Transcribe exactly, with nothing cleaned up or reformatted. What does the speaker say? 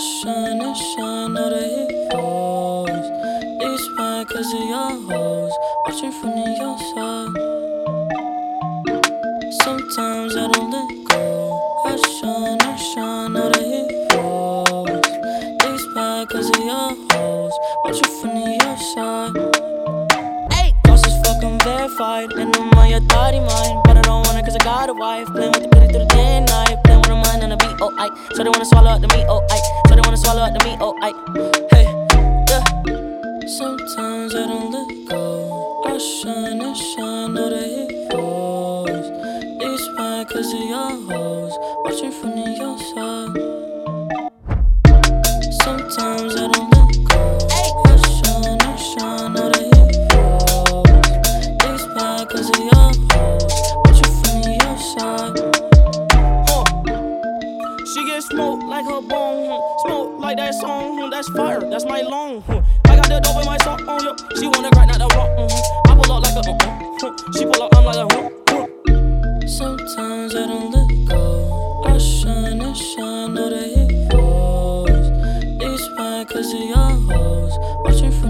shine and shine, know that he falls. These mad cause of your hoes, watching from the outside. Sometimes I don't let go. I shine and shine, know that he falls. These mad cause of your hoes, watching from the outside. Ayy, cost is fucking verified, and I'm on your thotty mind. But I don't want it cause I got a wife. Playing with the pretty through the day and night. Playing with her mind on the beat, oh I. So they wanna swallow up the meat, oh I. So they wanna swallow up the meat, oh I. Hey, yeah. Sometimes I don't let go. I shine and shine, know that he falls. These mad cause of your hoes, watching from the outside. Sometimes I don't let go. I shine and shine, know that he falls. These mad cause of your hoes, watching from the outside. She get smoked like her bone, huh? Smoke like that song, huh? That's fire, that's my long, huh? I got the dope in my song, huh? She wanna grind out the rock, uh-huh. I pull up like a uh-uh, huh? She pull up, I'm like a huh, huh. Sometimes I don't let go. I shine and shine, know that he falls. These mad cause of your hoes, watching from